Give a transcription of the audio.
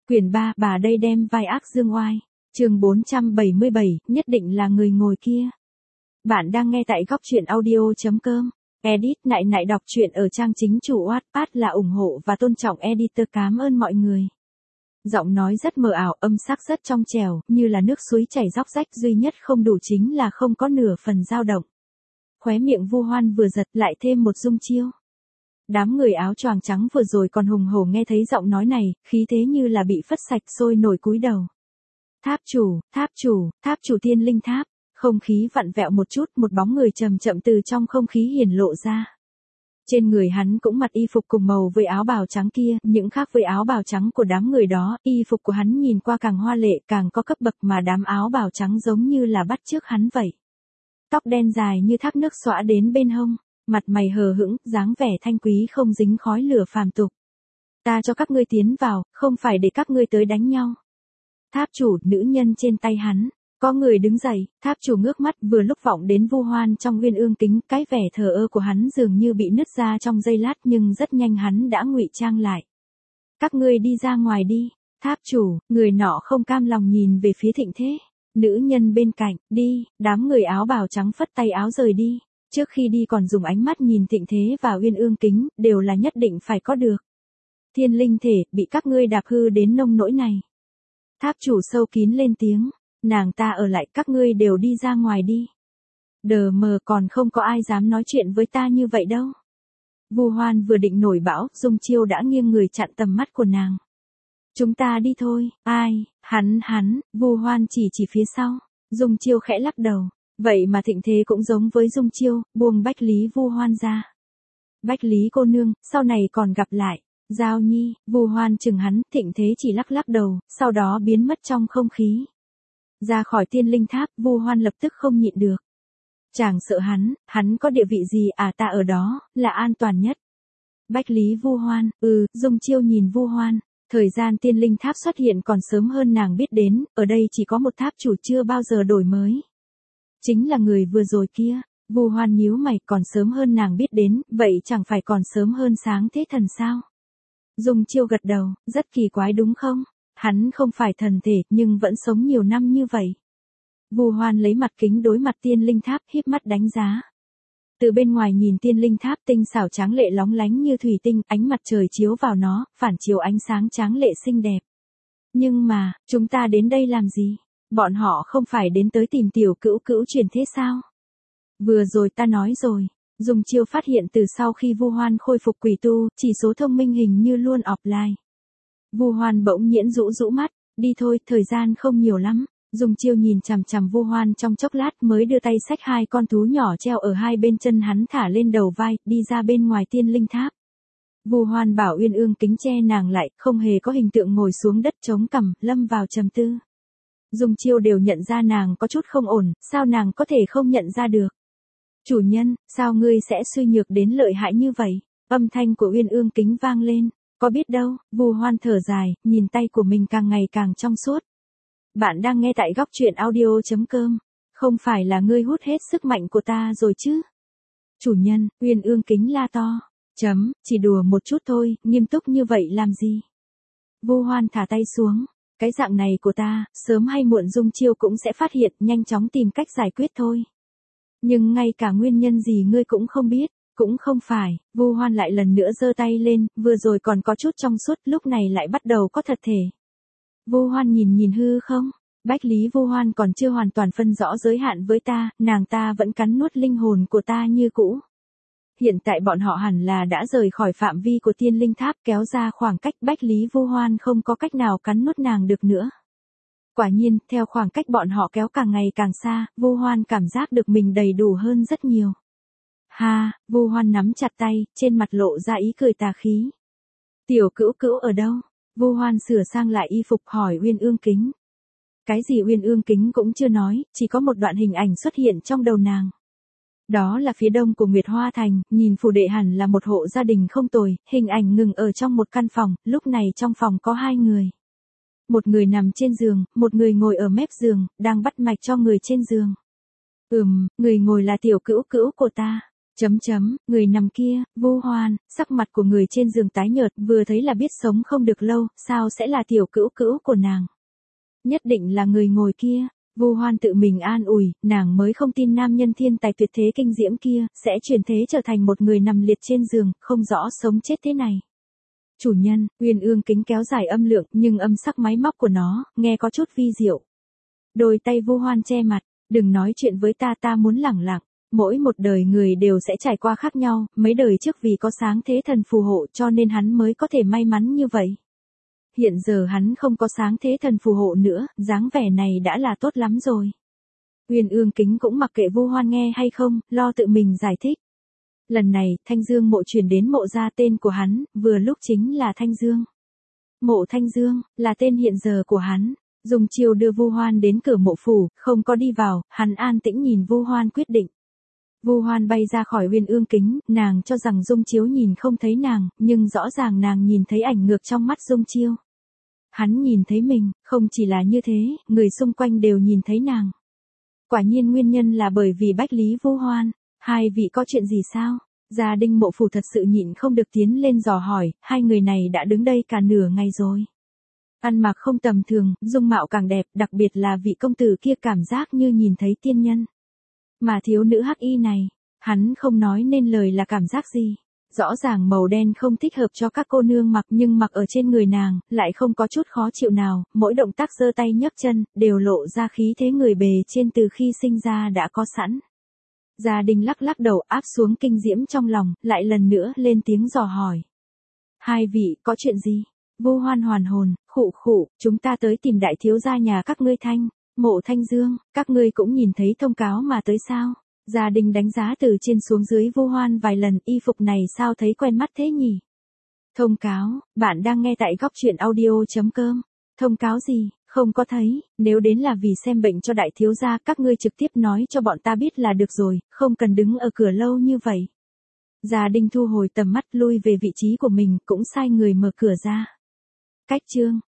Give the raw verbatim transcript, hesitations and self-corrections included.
Quyển ba, bà đây đem vai ác dương oai. Chương bốn trăm bảy mươi bảy, nhất định là người ngồi kia. Bạn đang nghe tại góc truyện audio chấm com. Edit nại nại đọc truyện ở trang chính chủ Wattpad là ủng hộ và tôn trọng editor. Cảm ơn mọi người. Giọng nói rất mờ ảo, âm sắc rất trong trẻo, như là nước suối chảy róc rách, duy nhất không đủ chính là không có nửa phần dao động. Khóe miệng Vu Hoan vừa giật, lại thêm một dung chiêu. Đám người áo choàng trắng vừa rồi còn hùng hổ nghe thấy giọng nói này, khí thế như là bị phất sạch, sôi nổi cúi đầu. Tháp chủ, tháp chủ, tháp chủ Thiên Linh Tháp. Không khí vặn vẹo một chút, một bóng người chậm chậm từ trong không khí hiển lộ ra. Trên người hắn cũng mặc y phục cùng màu với áo bào trắng kia, những khác với áo bào trắng của đám người đó, y phục của hắn nhìn qua càng hoa lệ, càng có cấp bậc, mà đám áo bào trắng giống như là bắt chước hắn vậy. Tóc đen dài như thác nước xõa đến bên hông, mặt mày hờ hững, dáng vẻ thanh quý không dính khói lửa phàm tục. Ta cho các ngươi tiến vào, không phải để các ngươi tới đánh nhau. Tháp chủ, nữ nhân trên tay hắn. Có người đứng dậy, tháp chủ ngước mắt, vừa lúc vọng đến Vu Hoan trong uyên ương kính, cái vẻ thờ ơ của hắn dường như bị nứt ra trong giây lát, nhưng rất nhanh hắn đã ngụy trang lại. Các ngươi đi ra ngoài đi. Tháp chủ, người nọ không cam lòng nhìn về phía Thịnh Thế. Nữ nhân bên cạnh, đi, đám người áo bào trắng phất tay áo rời đi. Trước khi đi còn dùng ánh mắt nhìn Thịnh Thế và uyên ương kính, đều là nhất định phải có được. Thiên linh thể, bị các ngươi đạp hư đến nông nỗi này. Tháp chủ sâu kín lên tiếng. Nàng ta ở lại, các ngươi đều đi ra ngoài đi. Đờ mờ, còn không có ai dám nói chuyện với ta như vậy đâu. Vu Hoan vừa định nổi bão, dung chiêu đã nghiêng người chặn tầm mắt của nàng. Chúng ta đi thôi. Ai? Hắn, hắn. Vu Hoan chỉ chỉ phía sau. Dung chiêu khẽ lắc đầu. Vậy mà Thịnh Thế cũng giống với dung chiêu, buông Bách Lý Vu Hoan ra. Bách Lý cô nương, sau này còn gặp lại. Giao Nhi. Vu Hoan chừng hắn, Thịnh Thế chỉ lắc lắc đầu, sau đó biến mất trong không khí. Ra khỏi Thiên Linh Tháp, Vu Hoan lập tức không nhịn được. Chàng sợ hắn, hắn có địa vị gì à, ta ở đó, là an toàn nhất. Bách Lý Vu Hoan, ừ, dung chiêu nhìn Vu Hoan. Thời gian Thiên Linh Tháp xuất hiện còn sớm hơn nàng biết đến, ở đây chỉ có một tháp chủ chưa bao giờ đổi mới. Chính là người vừa rồi kia. Vu Hoan nhíu mày, còn sớm hơn nàng biết đến, vậy chẳng phải còn sớm hơn Sáng Thế Thần sao? Dung chiêu gật đầu, rất kỳ quái đúng không? Hắn không phải thần thể, nhưng vẫn sống nhiều năm như vậy. Vu Hoan lấy mặt kính đối mặt Thiên Linh Tháp, híp mắt đánh giá. Từ bên ngoài nhìn Thiên Linh Tháp tinh xảo tráng lệ lóng lánh như thủy tinh, ánh mặt trời chiếu vào nó, phản chiếu ánh sáng tráng lệ xinh đẹp. Nhưng mà, chúng ta đến đây làm gì? Bọn họ không phải đến tới tìm tiểu cữu cữu chuyển thế sao? Vừa rồi ta nói rồi. Dung chiêu phát hiện từ sau khi Vu Hoan khôi phục quỷ tu, chỉ số thông minh hình như luôn offline. Vu Hoan bỗng nhiễn rũ rũ mắt, đi thôi, thời gian không nhiều lắm. Dung chiêu nhìn chằm chằm Vu Hoan trong chốc lát mới đưa tay xách hai con thú nhỏ treo ở hai bên chân hắn thả lên đầu vai, đi ra bên ngoài Thiên Linh Tháp. Vu Hoan bảo uyên ương kính che nàng lại, không hề có hình tượng ngồi xuống đất chống cằm, lâm vào trầm tư. Dung chiêu đều nhận ra nàng có chút không ổn, sao nàng có thể không nhận ra được. Chủ nhân, sao ngươi sẽ suy nhược đến lợi hại như vậy? Âm thanh của uyên ương kính vang lên. Có biết đâu, Vu Hoan thở dài, nhìn tay của mình càng ngày càng trong suốt. Bạn đang nghe tại góc truyện audio chấm com. Không phải là ngươi hút hết sức mạnh của ta rồi chứ? Chủ nhân, uyên ương kính la to. Chấm, chỉ đùa một chút thôi, nghiêm túc như vậy làm gì? Vu Hoan thả tay xuống. Cái dạng này của ta, sớm hay muộn dung chiêu cũng sẽ phát hiện, nhanh chóng tìm cách giải quyết thôi. Nhưng ngay cả nguyên nhân gì ngươi cũng không biết. Cũng không phải, Vu Hoan lại lần nữa giơ tay lên, vừa rồi còn có chút trong suốt, lúc này lại bắt đầu có thật thể. Vu Hoan nhìn nhìn hư không, Bách Lý Vu Hoan còn chưa hoàn toàn phân rõ giới hạn với ta, nàng ta vẫn cắn nuốt linh hồn của ta như cũ. Hiện tại bọn họ hẳn là đã rời khỏi phạm vi của Thiên Linh Tháp, kéo ra khoảng cách, Bách Lý Vu Hoan không có cách nào cắn nuốt nàng được nữa. Quả nhiên, theo khoảng cách bọn họ kéo càng ngày càng xa, Vu Hoan cảm giác được mình đầy đủ hơn rất nhiều. Ha, Vu Hoan nắm chặt tay, trên mặt lộ ra ý cười tà khí. Tiểu cữu cữu ở đâu? Vu Hoan sửa sang lại y phục hỏi uyên ương kính. Cái gì uyên ương kính cũng chưa nói, chỉ có một đoạn hình ảnh xuất hiện trong đầu nàng. Đó là phía đông của Nguyệt Hoa Thành, nhìn phủ đệ hẳn là một hộ gia đình không tồi, hình ảnh ngừng ở trong một căn phòng, lúc này trong phòng có hai người. Một người nằm trên giường, một người ngồi ở mép giường, đang bắt mạch cho người trên giường. Ừm, người ngồi là tiểu cữu cữu của ta. Chấm chấm, người nằm kia, Vu Hoan, sắc mặt của người trên giường tái nhợt, vừa thấy là biết sống không được lâu, sao sẽ là tiểu cữu cữu của nàng. Nhất định là người ngồi kia. Vu Hoan tự mình an ủi, nàng mới không tin nam nhân thiên tài tuyệt thế kinh diễm kia, sẽ chuyển thế trở thành một người nằm liệt trên giường, không rõ sống chết thế này. Chủ nhân, Uyên Ương Kính kéo dài âm lượng, nhưng âm sắc máy móc của nó, nghe có chút vi diệu. Đôi tay Vu Hoan che mặt, đừng nói chuyện với ta, ta muốn lẳng lặng. Mỗi một đời người đều sẽ trải qua khác nhau, mấy đời trước vì có sáng thế thần phù hộ cho nên hắn mới có thể may mắn như vậy. Hiện giờ hắn không có sáng thế thần phù hộ nữa, dáng vẻ này đã là tốt lắm rồi. Uyên Ương Kính cũng mặc kệ Vu Hoan nghe hay không, lo tự mình giải thích. Lần này, Thanh Dương mộ truyền đến mộ ra, tên của hắn, vừa lúc chính là Thanh Dương. Mộ Thanh Dương, là tên hiện giờ của hắn. Dung Chiêu đưa Vu Hoan đến cửa mộ phủ, không có đi vào, hắn an tĩnh nhìn Vu Hoan quyết định. Vu Hoan bay ra khỏi Uyên Ương Kính, nàng cho rằng Dung Chiếu nhìn không thấy nàng, nhưng rõ ràng nàng nhìn thấy ảnh ngược trong mắt Dung Chiêu. Hắn nhìn thấy mình, không chỉ là như thế, người xung quanh đều nhìn thấy nàng. Quả nhiên nguyên nhân là bởi vì Bách Lý Vu Hoan. Hai vị có chuyện gì sao? Gia Đình mộ phủ thật sự nhịn không được tiến lên dò hỏi, hai người này đã đứng đây cả nửa ngày rồi. Ăn mặc không tầm thường, dung mạo càng đẹp, đặc biệt là vị công tử kia cảm giác như nhìn thấy tiên nhân. Mà thiếu nữ hắc y này, hắn không nói nên lời là cảm giác gì. Rõ ràng màu đen không thích hợp cho các cô nương mặc, nhưng mặc ở trên người nàng, lại không có chút khó chịu nào, mỗi động tác giơ tay nhấc chân, đều lộ ra khí thế người bề trên từ khi sinh ra đã có sẵn. Gia Đình lắc lắc đầu áp xuống kinh diễm trong lòng, lại lần nữa lên tiếng dò hỏi. Hai vị, có chuyện gì? Vu Hoan hoàn hồn, khụ khụ, chúng ta tới tìm đại thiếu gia nhà các ngươi Thanh, mộ Thanh Dương, các ngươi cũng nhìn thấy thông cáo mà tới sao? Gia Đình đánh giá từ trên xuống dưới Vu Hoan vài lần, y phục này sao thấy quen mắt thế nhỉ? Thông cáo, bạn đang nghe tại góc truyện audio chấm com. Thông cáo gì? Không có thấy, nếu đến là vì xem bệnh cho đại thiếu gia, các ngươi trực tiếp nói cho bọn ta biết là được rồi, không cần đứng ở cửa lâu như vậy. Gia Đình thu hồi tầm mắt lui về vị trí của mình, cũng sai người mở cửa ra. Cách chương,